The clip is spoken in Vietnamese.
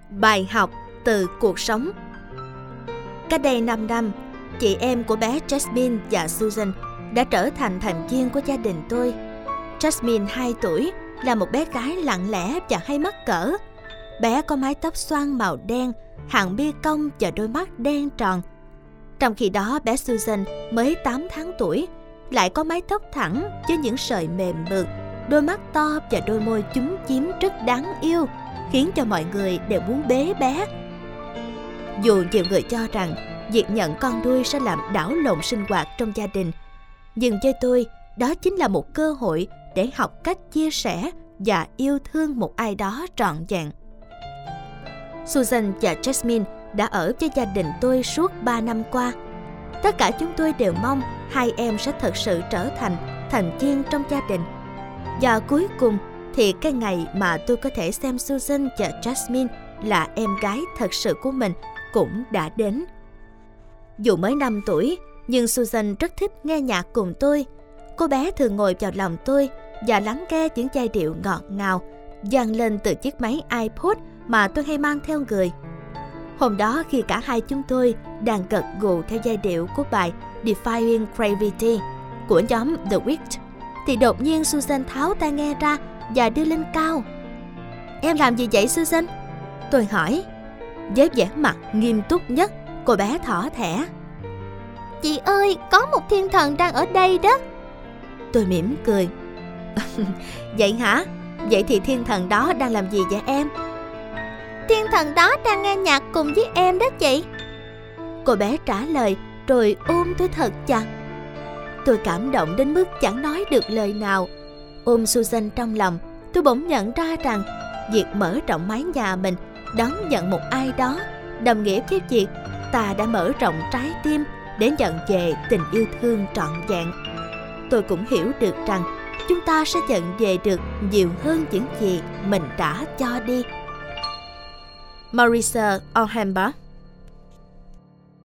Bài học từ cuộc sống. Cách đây 5 năm, chị em của bé Jasmine và Susan đã trở thành thành viên của gia đình tôi. Jasmine 2 tuổi, là một bé gái lặng lẽ và hay mắc cỡ. Bé có mái tóc xoăn màu đen, hàng mi cong và đôi mắt đen tròn. Trong khi đó bé Susan mới 8 tháng tuổi, lại có mái tóc thẳng với những sợi mềm mượt, đôi mắt to và đôi môi chúm chím rất đáng yêu, khiến cho mọi người đều muốn bế bé. Dù nhiều người cho rằng việc nhận con nuôi sẽ làm đảo lộn sinh hoạt trong gia đình, nhưng với tôi, đó chính là một cơ hội để học cách chia sẻ và yêu thương một ai đó trọn vẹn. Susan và Jasmine đã ở với gia đình tôi suốt 3 năm qua. Tất cả chúng tôi đều mong hai em sẽ thật sự trở thành thành viên trong gia đình. Và cuối cùng thì cái ngày mà tôi có thể xem Susan và Jasmine là em gái thật sự của mình cũng đã đến. Dù mới 5 tuổi, nhưng Susan rất thích nghe nhạc cùng tôi. Cô bé thường ngồi vào lòng tôi và lắng nghe những giai điệu ngọt ngào vang lên từ chiếc máy iPod mà tôi hay mang theo người. Hôm đó khi cả hai chúng tôi đang gật gù theo giai điệu của bài Defying Gravity của nhóm The Weeknd, thì đột nhiên Susan tháo tai nghe ra và đưa lên cao. "Em làm gì vậy Susan?" Tôi hỏi. Với vẻ mặt nghiêm túc nhất, cô bé thỏ thẻ. "Chị ơi, có một thiên thần đang ở đây đó." Tôi mỉm cười. "Vậy hả? Vậy thì thiên thần đó đang làm gì vậy em?" "Thiên thần đó đang nghe nhạc cùng với em đó chị." Cô bé trả lời rồi ôm tôi thật chặt. Tôi cảm động đến mức chẳng nói được lời nào. Ôm Susan trong lòng, tôi bỗng nhận ra rằng việc mở rộng mái nhà mình, đón nhận một ai đó, đồng nghĩa với việc ta đã mở rộng trái tim để nhận về tình yêu thương trọn vẹn. Tôi cũng hiểu được rằng chúng ta sẽ nhận về được nhiều hơn những gì mình đã cho đi. Maurice Aulhenbach.